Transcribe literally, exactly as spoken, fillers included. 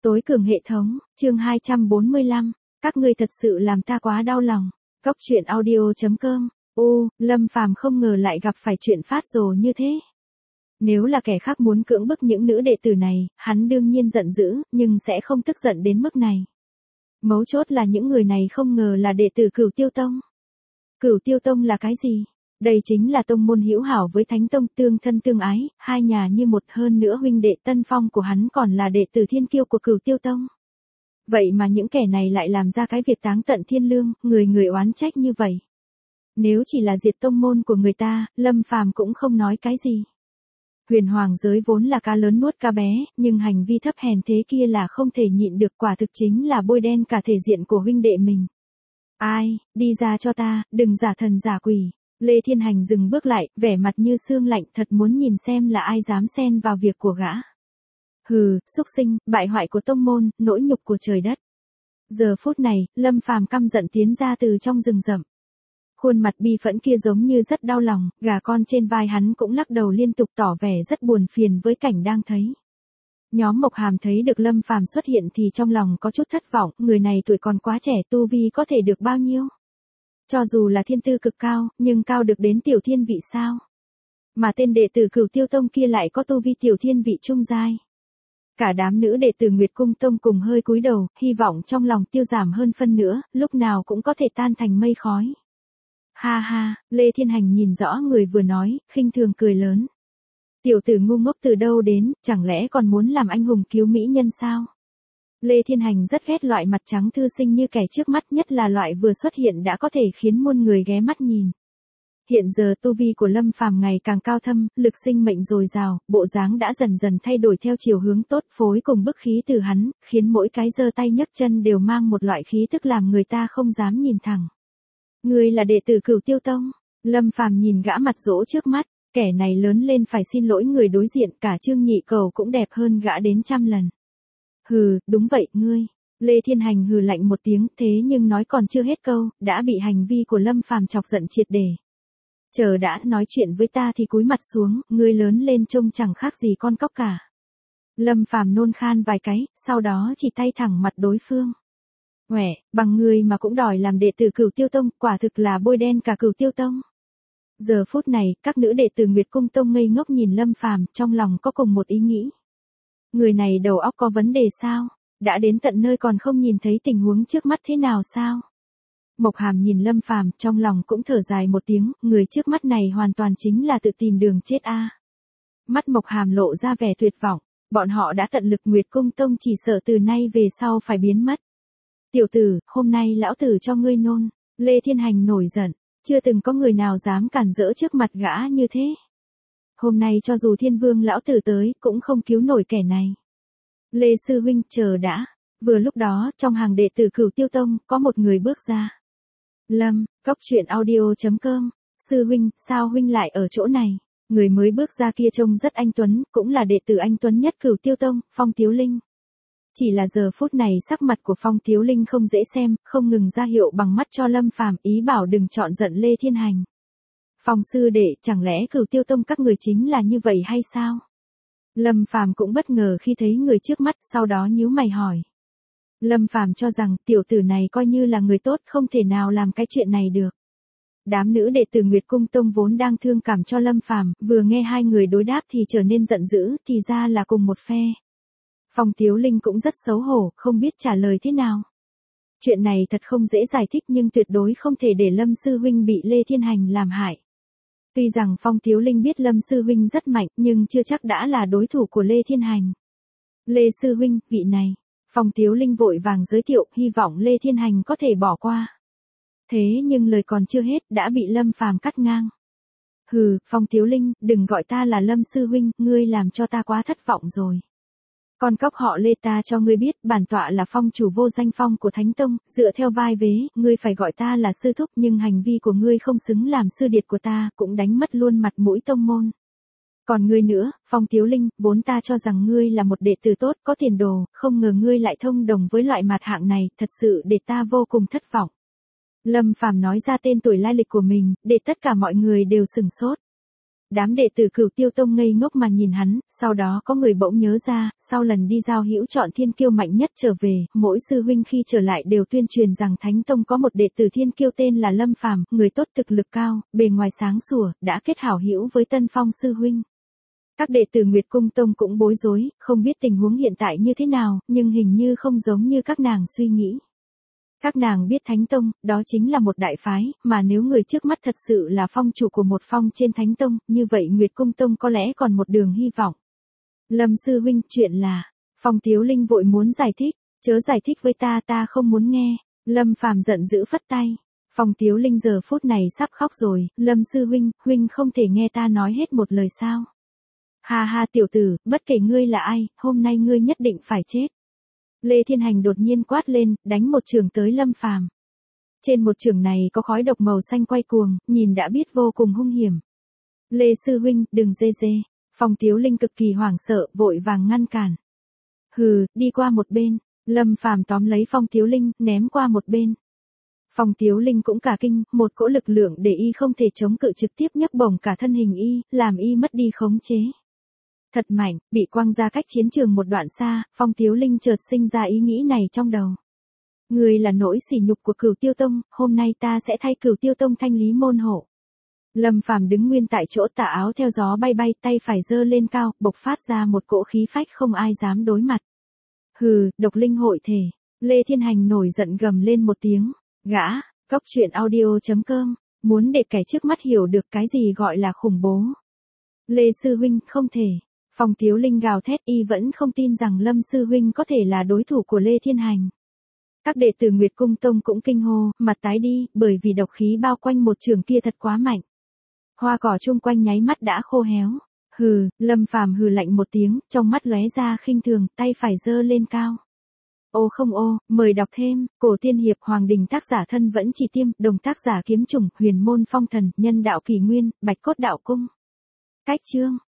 Tối cường hệ thống, chương hai trăm bốn mươi lăm, các ngươi thật sự làm ta quá đau lòng. Cốc truyện audio chấm com. Ô, Lâm Phàm không ngờ lại gặp phải chuyện phát rồ như thế. Nếu là kẻ khác muốn cưỡng bức những nữ đệ tử này, hắn đương nhiên giận dữ, nhưng sẽ không tức giận đến mức này. Mấu chốt là những người này không ngờ là đệ tử Cửu Tiêu Tông. Cửu Tiêu Tông là cái gì? Đây chính là tông môn hữu hảo với Thánh Tông, tương thân tương ái, hai nhà như một, hơn nữa huynh đệ Tân Phong của hắn còn là đệ tử thiên kiêu của Cửu Tiêu Tông. Vậy mà những kẻ này lại làm ra cái việc táng tận thiên lương, người người oán trách như vậy. Nếu chỉ là diệt tông môn của người ta, Lâm Phàm cũng không nói cái gì. Huyền hoàng giới vốn là cá lớn nuốt cá bé, nhưng hành vi thấp hèn thế kia là không thể nhịn được, quả thực chính là bôi đen cả thể diện của huynh đệ mình. Ai, đi ra cho ta, đừng giả thần giả quỷ. Lê Thiên Hành dừng bước lại, vẻ mặt như xương lạnh, thật muốn nhìn xem là ai dám xen vào việc của gã. Hừ, xúc sinh, bại hoại của tông môn, nỗi nhục của trời đất. Giờ phút này, Lâm Phàm căm giận tiến ra từ trong rừng rậm. Khuôn mặt bi phẫn kia giống như rất đau lòng, gà con trên vai hắn cũng lắc đầu liên tục tỏ vẻ rất buồn phiền với cảnh đang thấy. Nhóm Mộc Hàm thấy được Lâm Phàm xuất hiện thì trong lòng có chút thất vọng, người này tuổi còn quá trẻ, tu vi có thể được bao nhiêu? Cho dù là thiên tư cực cao, nhưng cao được đến tiểu thiên vị sao? Mà tên đệ tử Cửu Tiêu Tông kia lại có tu vi tiểu thiên vị trung giai. Cả đám nữ đệ tử Nguyệt Cung Tông cùng hơi cúi đầu, hy vọng trong lòng tiêu giảm hơn phân nữa, lúc nào cũng có thể tan thành mây khói. Ha ha, Lê Thiên Hành nhìn rõ người vừa nói, khinh thường cười lớn. Tiểu tử ngu ngốc từ đâu đến, chẳng lẽ còn muốn làm anh hùng cứu mỹ nhân sao? Lê Thiên Hành rất ghét loại mặt trắng thư sinh như kẻ trước mắt, nhất là loại vừa xuất hiện đã có thể khiến muôn người ghé mắt nhìn. Hiện giờ tu vi của Lâm Phàm ngày càng cao thâm, lực sinh mệnh dồi dào, bộ dáng đã dần dần thay đổi theo chiều hướng tốt, phối cùng bức khí từ hắn, khiến mỗi cái giơ tay nhấc chân đều mang một loại khí tức làm người ta không dám nhìn thẳng. Ngươi là đệ tử Cửu Tiêu Tông? Lâm Phàm nhìn gã mặt dỗ trước mắt, kẻ này lớn lên phải xin lỗi người đối diện, cả Trương Nhị Cầu cũng đẹp hơn gã đến trăm lần. Hừ, đúng vậy, ngươi. Lê Thiên Hành hừ lạnh một tiếng, thế nhưng nói còn chưa hết câu, đã bị hành vi của Lâm Phàm chọc giận triệt để. Chờ đã, nói chuyện với ta thì cúi mặt xuống, ngươi lớn lên trông chẳng khác gì con cóc cả. Lâm Phàm nôn khan vài cái, sau đó chỉ tay thẳng mặt đối phương. Uể, bằng ngươi mà cũng đòi làm đệ tử Cửu Tiêu Tông, quả thực là bôi đen cả Cửu Tiêu Tông. Giờ phút này, các nữ đệ tử Nguyệt Cung Tông ngây ngốc nhìn Lâm Phàm, trong lòng có cùng một ý nghĩ. Người này đầu óc có vấn đề sao? Đã đến tận nơi còn không nhìn thấy tình huống trước mắt thế nào sao? Mộc Hàm nhìn Lâm Phàm, trong lòng cũng thở dài một tiếng, người trước mắt này hoàn toàn chính là tự tìm đường chết a. Mắt Mộc Hàm lộ ra vẻ tuyệt vọng, bọn họ đã tận lực, Nguyệt Cung Tông chỉ sợ từ nay về sau phải biến mất. Tiểu tử, hôm nay lão tử cho ngươi nôn. Lê Thiên Hành nổi giận, chưa từng có người nào dám cản rỡ trước mặt gã như thế. Hôm nay cho dù Thiên Vương lão tử tới, cũng không cứu nổi kẻ này. Lê sư huynh, chờ đã. Vừa lúc đó, trong hàng đệ tử Cửu Tiêu Tông, có một người bước ra. Lâm, Cốc truyện audio chấm com. Sư huynh, sao huynh lại ở chỗ này? Người mới bước ra kia trông rất anh tuấn, cũng là đệ tử anh tuấn nhất Cửu Tiêu Tông, Phong Tiếu Linh. Chỉ là giờ phút này sắc mặt của Phong Tiếu Linh không dễ xem, không ngừng ra hiệu bằng mắt cho Lâm Phàm, ý bảo đừng chọn giận Lê Thiên Hành. Phong sư đệ, chẳng lẽ Cửu Tiêu Tông các người chính là như vậy hay sao? Lâm Phàm cũng bất ngờ khi thấy người trước mắt, sau đó nhíu mày hỏi. Lâm Phàm cho rằng tiểu tử này coi như là người tốt, không thể nào làm cái chuyện này được. Đám nữ đệ tử Nguyệt Cung Tông vốn đang thương cảm cho Lâm Phàm, vừa nghe hai người đối đáp thì trở nên giận dữ, thì ra là cùng một phe. Phong Tiếu Linh cũng rất xấu hổ, không biết trả lời thế nào. Chuyện này thật không dễ giải thích, nhưng tuyệt đối không thể để Lâm sư huynh bị Lê Thiên Hành làm hại. Tuy rằng Phong Tiếu Linh biết Lâm sư huynh rất mạnh, nhưng chưa chắc đã là đối thủ của Lê Thiên Hành. Lê sư huynh, vị này. Phong Tiếu Linh vội vàng giới thiệu, hy vọng Lê Thiên Hành có thể bỏ qua. Thế nhưng lời còn chưa hết, đã bị Lâm Phàm cắt ngang. Hừ, Phong Tiếu Linh, đừng gọi ta là Lâm sư huynh, ngươi làm cho ta quá thất vọng rồi. Con cóc họ Lê, ta cho ngươi biết, bản tọa là phong chủ vô danh phong của Thánh Tông, dựa theo vai vế, ngươi phải gọi ta là sư thúc, nhưng hành vi của ngươi không xứng làm sư điệt của ta, cũng đánh mất luôn mặt mũi tông môn. Còn ngươi nữa, Phong Tiếu Linh, vốn ta cho rằng ngươi là một đệ tử tốt, có tiền đồ, không ngờ ngươi lại thông đồng với loại mặt hạng này, thật sự để ta vô cùng thất vọng. Lâm Phàm nói ra tên tuổi lai lịch của mình, để tất cả mọi người đều sửng sốt. đám đệ tử Cửu Tiêu Tông ngây ngốc mà nhìn hắn, sau đó có người bỗng nhớ ra, sau lần đi giao hữu chọn thiên kiêu mạnh nhất trở về, mỗi sư huynh khi trở lại đều tuyên truyền rằng Thánh Tông có một đệ tử thiên kiêu tên là Lâm Phàm, người tốt thực lực cao, bề ngoài sáng sủa, đã kết hảo hữu với Tân Phong sư huynh. Các đệ tử Nguyệt Cung Tông cũng bối rối, không biết tình huống hiện tại như thế nào, nhưng hình như không giống như các nàng suy nghĩ. Các nàng biết Thánh Tông, đó chính là một đại phái, mà nếu người trước mắt thật sự là phong chủ của một phong trên Thánh Tông, như vậy Nguyệt Cung Tông có lẽ còn một đường hy vọng. Lâm sư huynh, chuyện là, Phong Tiếu Linh vội muốn giải thích, chớ giải thích với ta, ta không muốn nghe. Lâm Phàm giận dữ phất tay. Phong Tiếu Linh giờ phút này sắp khóc rồi, Lâm sư huynh, huynh không thể nghe ta nói hết một lời sao? Ha ha tiểu tử, bất kể ngươi là ai, hôm nay ngươi nhất định phải chết. Lê Thiên Hành đột nhiên quát lên, đánh một trường tới Lâm Phàm. Trên một trường này có khói độc màu xanh quay cuồng, nhìn đã biết vô cùng hung hiểm. Lê sư huynh, đừng dê dê. Phong Tiếu Linh cực kỳ hoảng sợ, vội vàng ngăn cản. Hừ, đi qua một bên. Lâm Phàm tóm lấy Phong Tiếu Linh, ném qua một bên. Phong Tiếu Linh cũng cả kinh, một cỗ lực lượng để y không thể chống cự trực tiếp nhấc bổng cả thân hình y, làm y mất đi khống chế. Thật mạnh, bị quăng ra cách chiến trường một đoạn xa, Phong Tiếu Linh chợt sinh ra ý nghĩ này trong đầu. Người là nỗi sỉ nhục của Cửu Tiêu Tông, hôm nay ta sẽ thay Cửu Tiêu Tông thanh lý môn hộ. Lâm Phàm đứng nguyên tại chỗ, tà áo theo gió bay bay, tay phải giơ lên cao, bộc phát ra một cỗ khí phách không ai dám đối mặt. Hừ, độc linh hội thể. Lê Thiên Hành nổi giận gầm lên một tiếng. Gã, cốc truyện audio chấm com, muốn để kẻ trước mắt hiểu được cái gì gọi là khủng bố. Lê sư huynh, không thể. Phong Tiếu Linh gào thét, y vẫn không tin rằng Lâm sư huynh có thể là đối thủ của Lê Thiên Hành. Các đệ tử Nguyệt Cung Tông cũng kinh hô, mặt tái đi, bởi vì độc khí bao quanh một trường kia thật quá mạnh. Hoa cỏ chung quanh nháy mắt đã khô héo. Hừ, Lâm Phàm hừ lạnh một tiếng, trong mắt lóe ra khinh thường, tay phải giơ lên cao. Ô không ô, mời đọc thêm, Cổ Tiên Hiệp Hoàng Đình tác giả thân vẫn chỉ tiêm, đồng tác giả kiếm trùng, huyền môn phong thần, nhân đạo kỳ nguyên, bạch cốt đạo cung. Cách chương.